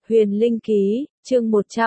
Huyền Linh Ký, chương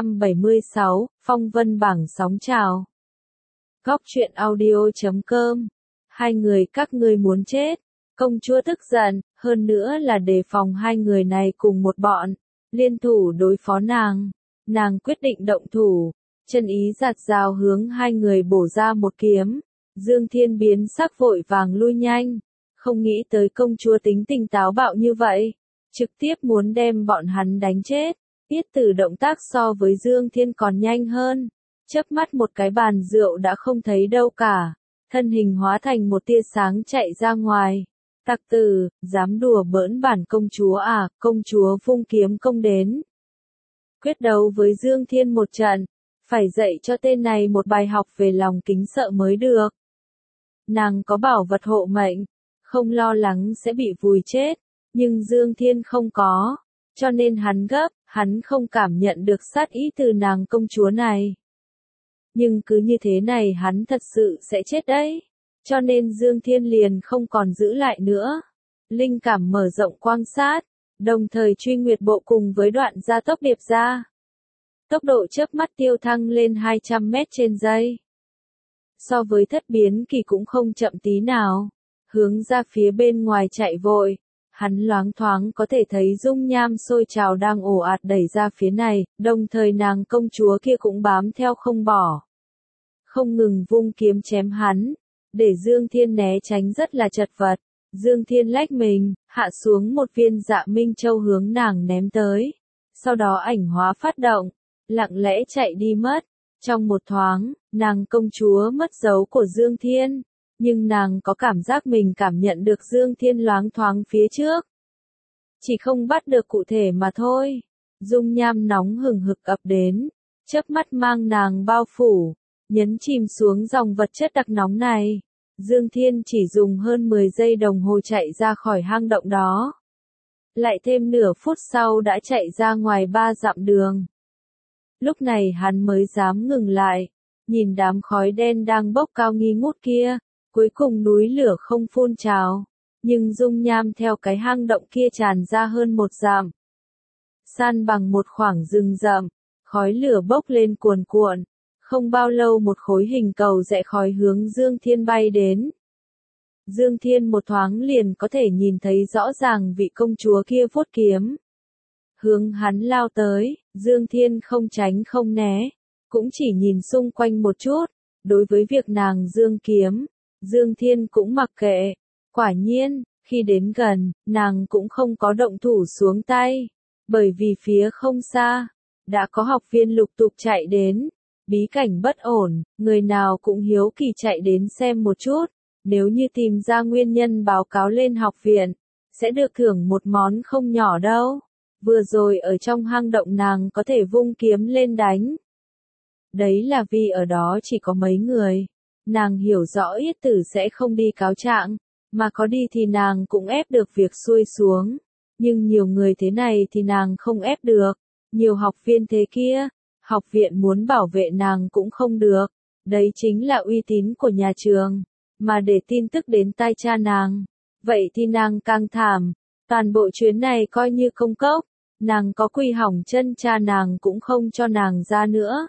176, Phong Vân Bảng sóng trào. Góc truyện audio.com. Hai người các ngươi muốn chết. Công chúa tức giận, hơn nữa là đề phòng hai người này cùng một bọn, liên thủ đối phó nàng. Nàng quyết định động thủ, chân ý giạt rào hướng hai người bổ ra một kiếm. Dương Thiên biến sắc vội vàng lui nhanh, không nghĩ tới công chúa tính tình táo bạo như vậy, trực tiếp muốn đem bọn hắn đánh chết. Yết Tử động tác so với Dương Thiên còn nhanh hơn, chớp mắt một cái bàn rượu đã không thấy đâu cả, thân hình hóa thành một tia sáng chạy ra ngoài. Tặc tử, dám đùa bỡn bản công chúa à? Công chúa vung kiếm công đến, quyết đấu với Dương Thiên một trận, phải dạy cho tên này một bài học về lòng kính sợ mới được. Nàng có bảo vật hộ mệnh, không lo lắng sẽ bị vùi chết, nhưng Dương Thiên không có, cho nên hắn gấp, hắn không cảm nhận được sát ý từ nàng công chúa này. Nhưng cứ như thế này hắn thật sự sẽ chết đấy, cho nên Dương Thiên liền không còn giữ lại nữa. Linh cảm mở rộng quan sát, đồng thời truy nguyệt bộ cùng với đoạn gia tốc điệp ra. Tốc độ chớp mắt tiêu thăng lên 200 mét trên giây. So với thất biến kỳ cũng không chậm tí nào, hướng ra phía bên ngoài chạy vội. Hắn loáng thoáng có thể thấy dung nham sôi trào đang ồ ạt đẩy ra phía này, đồng thời nàng công chúa kia cũng bám theo không bỏ. Không ngừng vung kiếm chém hắn, để Dương Thiên né tránh rất là chật vật. Dương Thiên lách mình, hạ xuống một viên Dạ Minh Châu hướng nàng ném tới. Sau đó ảnh hóa phát động, lặng lẽ chạy đi mất. Trong một thoáng, nàng công chúa mất dấu của Dương Thiên. Nhưng nàng có cảm giác mình cảm nhận được Dương Thiên loáng thoáng phía trước. Chỉ không bắt được cụ thể mà thôi. Dung nham nóng hừng hực ập đến, chớp mắt mang nàng bao phủ, nhấn chìm xuống dòng vật chất đặc nóng này. Dương Thiên chỉ dùng hơn 10 giây đồng hồ chạy ra khỏi hang động đó. Lại thêm nửa phút sau đã chạy ra ngoài 3 dặm đường. Lúc này hắn mới dám ngừng lại, nhìn đám khói đen đang bốc cao nghi ngút kia. Cuối cùng núi lửa không phun trào, nhưng dung nham theo cái hang động kia tràn ra hơn 1 dặm. San bằng một khoảng rừng rậm, khói lửa bốc lên cuồn cuộn, không bao lâu một khối hình cầu rẽ khói hướng Dương Thiên bay đến. Dương Thiên một thoáng liền có thể nhìn thấy rõ ràng vị công chúa kia vuốt kiếm. Hướng hắn lao tới, Dương Thiên không tránh không né, cũng chỉ nhìn xung quanh một chút, đối với việc nàng dương kiếm. Dương Thiên cũng mặc kệ, quả nhiên, khi đến gần, nàng cũng không có động thủ xuống tay, bởi vì phía không xa, đã có học viên lục tục chạy đến, bí cảnh bất ổn, người nào cũng hiếu kỳ chạy đến xem một chút, nếu như tìm ra nguyên nhân báo cáo lên học viện, sẽ được thưởng một món không nhỏ đâu. Vừa rồi ở trong hang động nàng có thể vung kiếm lên đánh. Đấy là vì ở đó chỉ có mấy người. Nàng hiểu rõ Yết Tử sẽ không đi cáo trạng, mà có đi thì nàng cũng ép được việc xuôi xuống. Nhưng nhiều người thế này thì nàng không ép được, nhiều học viên thế kia, học viện muốn bảo vệ nàng cũng không được. Đấy chính là uy tín của nhà trường, mà để tin tức đến tai cha nàng, vậy thì nàng càng thảm. Toàn bộ chuyến này coi như công cốc, nàng có quy hỏng chân cha nàng cũng không cho nàng ra nữa.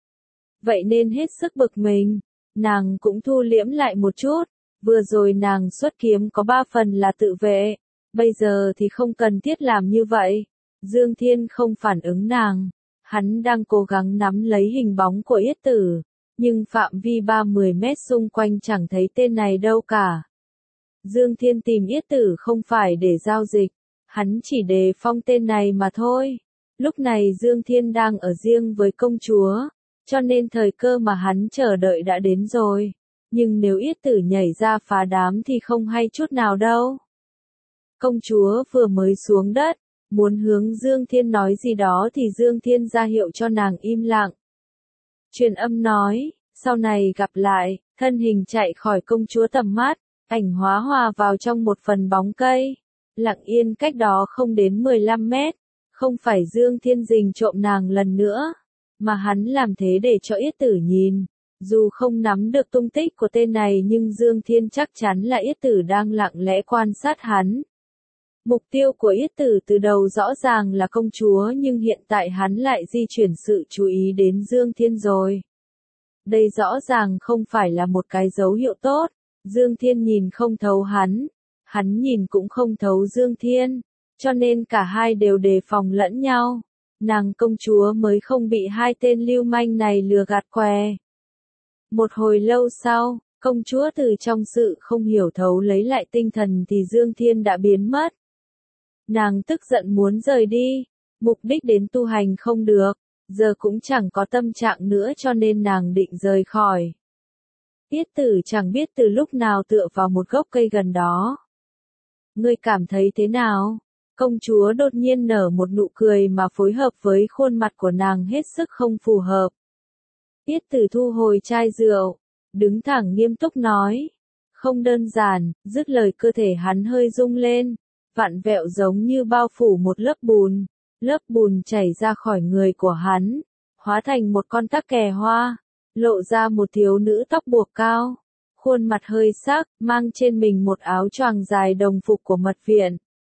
Vậy nên hết sức bực mình. Nàng cũng thu liễm lại một chút, vừa rồi nàng xuất kiếm có 3 phần là tự vệ, bây giờ thì không cần thiết làm như vậy. Dương Thiên không phản ứng nàng, hắn đang cố gắng nắm lấy hình bóng của Yết Tử, nhưng phạm vi 30 mét xung quanh chẳng thấy tên này đâu cả. Dương Thiên tìm Yết Tử không phải để giao dịch, hắn chỉ đề phong tên này mà thôi. Lúc này Dương Thiên đang ở riêng với công chúa, cho nên thời cơ mà hắn chờ đợi đã đến rồi. Nhưng nếu Yết Tử nhảy ra phá đám thì không hay chút nào đâu. Công chúa vừa mới xuống đất, muốn hướng Dương Thiên nói gì đó thì Dương Thiên ra hiệu cho nàng im lặng. Truyền âm nói, sau này gặp lại, thân hình chạy khỏi công chúa tầm mắt, ảnh hóa hòa vào trong một phần bóng cây. Lặng yên cách đó không đến 15 mét, không phải Dương Thiên rình trộm nàng lần nữa, mà hắn làm thế để cho Yết Tử nhìn. Dù không nắm được tung tích của tên này nhưng Dương Thiên chắc chắn là Yết Tử đang lặng lẽ quan sát hắn. Mục tiêu của Yết Tử từ đầu rõ ràng là công chúa nhưng hiện tại hắn lại di chuyển sự chú ý đến Dương Thiên rồi. Đây rõ ràng không phải là một cái dấu hiệu tốt. Dương Thiên nhìn không thấu hắn nhìn cũng không thấu Dương Thiên, cho nên cả hai đều đề phòng lẫn nhau. Nàng công chúa mới không bị hai tên lưu manh này lừa gạt què. Một hồi lâu sau, công chúa từ trong sự không hiểu thấu lấy lại tinh thần thì Dương Thiên đã biến mất. Nàng tức giận muốn rời đi, mục đích đến tu hành không được, giờ cũng chẳng có tâm trạng nữa cho nên nàng định rời khỏi. Yết Tử chẳng biết từ lúc nào tựa vào một gốc cây gần đó. Ngươi cảm thấy thế nào? Công chúa đột nhiên nở một nụ cười mà phối hợp với khuôn mặt của nàng hết sức không phù hợp. Yết Tử thu hồi chai rượu, đứng thẳng nghiêm túc nói. Không đơn giản, dứt lời cơ thể hắn hơi rung lên, vặn vẹo giống như bao phủ một lớp bùn chảy ra khỏi người của hắn, hóa thành một con tắc kè hoa, lộ ra một thiếu nữ tóc buộc cao, khuôn mặt hơi sắc, mang trên mình một áo choàng dài đồng phục của mật viện.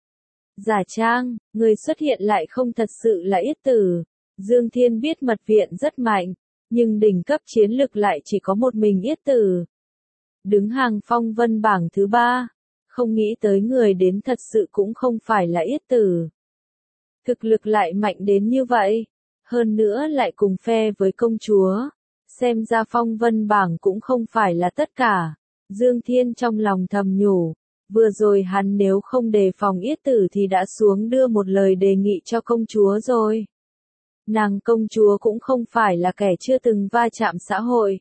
Giả trang, người xuất hiện lại không thật sự là Yết Tử. Dương Thiên biết mật viện rất mạnh, nhưng đỉnh cấp chiến lực lại chỉ có một mình Yết Tử. Đứng hàng phong vân bảng thứ 3, không nghĩ tới người đến thật sự cũng không phải là Yết Tử. Thực lực lại mạnh đến như vậy, hơn nữa lại cùng phe với công chúa. Xem ra phong vân bảng cũng không phải là tất cả. Dương Thiên trong lòng thầm nhủ, vừa rồi hắn nếu không đề phòng Yết Tử thì đã xuống đưa một lời đề nghị cho công chúa rồi. Nàng công chúa cũng không phải là kẻ chưa từng va chạm xã hội.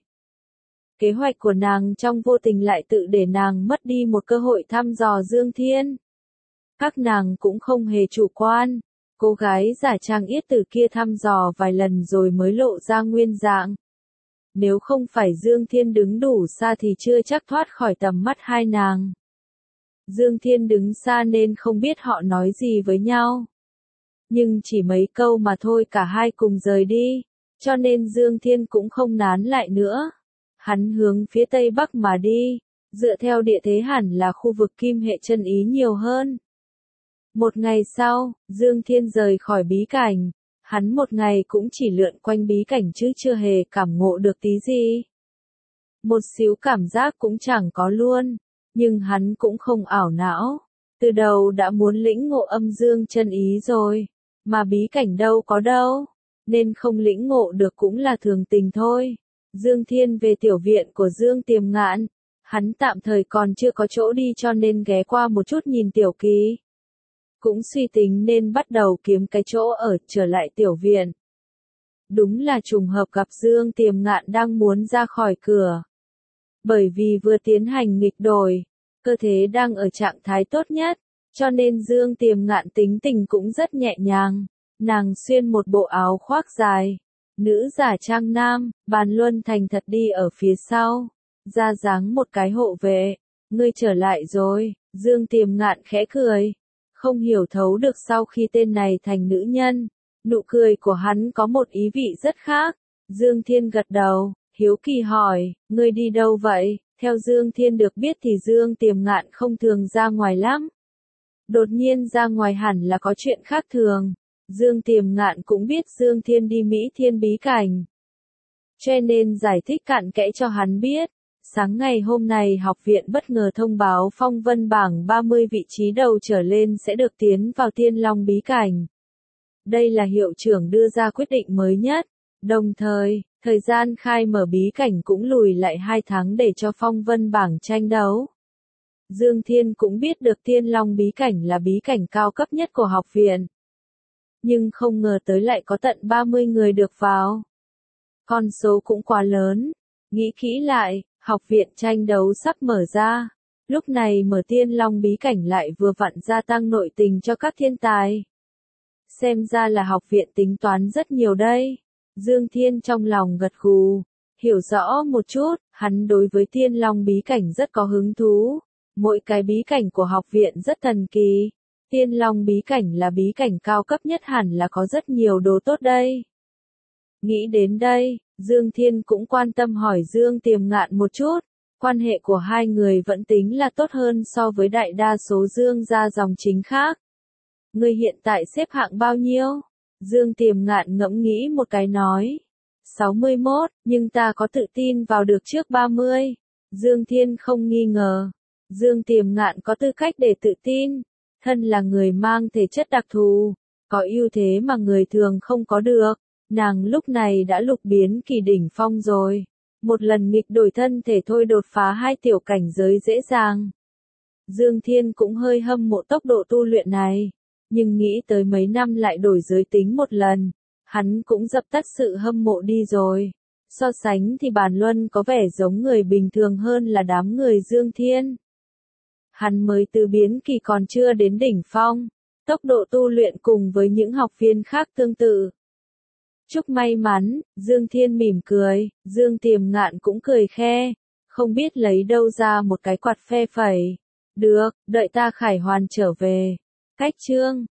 Kế hoạch của nàng trong vô tình lại tự để nàng mất đi một cơ hội thăm dò Dương Thiên. Các nàng cũng không hề chủ quan. Cô gái giả trang Yết Tử kia thăm dò vài lần rồi mới lộ ra nguyên dạng. Nếu không phải Dương Thiên đứng đủ xa thì chưa chắc thoát khỏi tầm mắt hai nàng. Dương Thiên đứng xa nên không biết họ nói gì với nhau. Nhưng chỉ mấy câu mà thôi cả hai cùng rời đi, cho nên Dương Thiên cũng không nán lại nữa. Hắn hướng phía tây bắc mà đi, dựa theo địa thế hẳn là khu vực kim hệ chân ý nhiều hơn. Một ngày sau, Dương Thiên rời khỏi bí cảnh. Hắn một ngày cũng chỉ lượn quanh bí cảnh chứ chưa hề cảm ngộ được tí gì. Một xíu cảm giác cũng chẳng có luôn, nhưng hắn cũng không ảo não. Từ đầu đã muốn lĩnh ngộ âm dương chân ý rồi, mà bí cảnh đâu có đâu, nên không lĩnh ngộ được cũng là thường tình thôi. Dương Thiên về tiểu viện của Dương Tiềm Ngạn, hắn tạm thời còn chưa có chỗ đi cho nên ghé qua một chút nhìn tiểu kỳ. Cũng suy tính nên bắt đầu kiếm cái chỗ ở trở lại tiểu viện. Đúng là trùng hợp gặp Dương Tiềm Ngạn đang muốn ra khỏi cửa. Bởi vì vừa tiến hành nghịch đổi, cơ thể đang ở trạng thái tốt nhất, cho nên Dương Tiềm Ngạn tính tình cũng rất nhẹ nhàng. Nàng xuyên một bộ áo khoác dài, nữ giả trang nam, Bàn Luân thành thật đi ở phía sau, ra dáng một cái hộ vệ. Ngươi trở lại rồi, Dương Tiềm Ngạn khẽ cười. Không hiểu thấu được sau khi tên này thành nữ nhân, nụ cười của hắn có một ý vị rất khác. Dương Thiên gật đầu, hiếu kỳ hỏi, ngươi đi đâu vậy? Theo Dương Thiên được biết thì Dương Tiềm Ngạn không thường ra ngoài lắm. Đột nhiên ra ngoài hẳn là có chuyện khác thường. Dương Tiềm Ngạn cũng biết Dương Thiên đi Mỹ Thiên bí cảnh, cho nên giải thích cặn kẽ cho hắn biết. Sáng ngày hôm nay học viện bất ngờ thông báo phong vân bảng 30 vị trí đầu trở lên sẽ được tiến vào Thiên Long bí cảnh. Đây là hiệu trưởng đưa ra quyết định mới nhất, đồng thời, thời gian khai mở bí cảnh cũng lùi lại 2 tháng để cho phong vân bảng tranh đấu. Dương Thiên cũng biết được Thiên Long bí cảnh là bí cảnh cao cấp nhất của học viện. Nhưng không ngờ tới lại có tận 30 người được vào. Con số cũng quá lớn. Nghĩ kỹ lại, học viện tranh đấu sắp mở ra. Lúc này mở Thiên Long bí cảnh lại vừa vặn gia tăng nội tình cho các thiên tài. Xem ra là học viện tính toán rất nhiều đây. Dương Thiên trong lòng gật gù. Hiểu rõ một chút, hắn đối với Thiên Long bí cảnh rất có hứng thú. Mỗi cái bí cảnh của học viện rất thần kỳ. Thiên Long bí cảnh là bí cảnh cao cấp nhất hẳn là có rất nhiều đồ tốt đây. Nghĩ đến đây, Dương Thiên cũng quan tâm hỏi Dương Tiềm Ngạn một chút. Quan hệ của hai người vẫn tính là tốt hơn so với đại đa số Dương gia dòng chính khác. Ngươi hiện tại xếp hạng bao nhiêu? Dương Tiềm Ngạn ngẫm nghĩ một cái nói. 61, nhưng ta có tự tin vào được trước 30. Dương Thiên không nghi ngờ. Dương Tiềm Ngạn có tư cách để tự tin. Thân là người mang thể chất đặc thù, có ưu thế mà người thường không có được. Nàng lúc này đã lục biến kỳ đỉnh phong rồi. Một lần nghịch đổi thân thể thôi đột phá 2 tiểu cảnh giới dễ dàng. Dương Thiên cũng hơi hâm mộ tốc độ tu luyện này. Nhưng nghĩ tới mấy năm lại đổi giới tính một lần, hắn cũng dập tắt sự hâm mộ đi rồi. So sánh thì Bàn Luân có vẻ giống người bình thường hơn là đám người Dương Thiên. Hắn mới từ biến kỳ còn chưa đến đỉnh phong, tốc độ tu luyện cùng với những học viên khác tương tự. Chúc may mắn, Dương Thiên mỉm cười, Dương Tiềm Ngạn cũng cười khe, không biết lấy đâu ra một cái quạt phe phẩy. Được, đợi ta khải hoàn trở về. Cách chương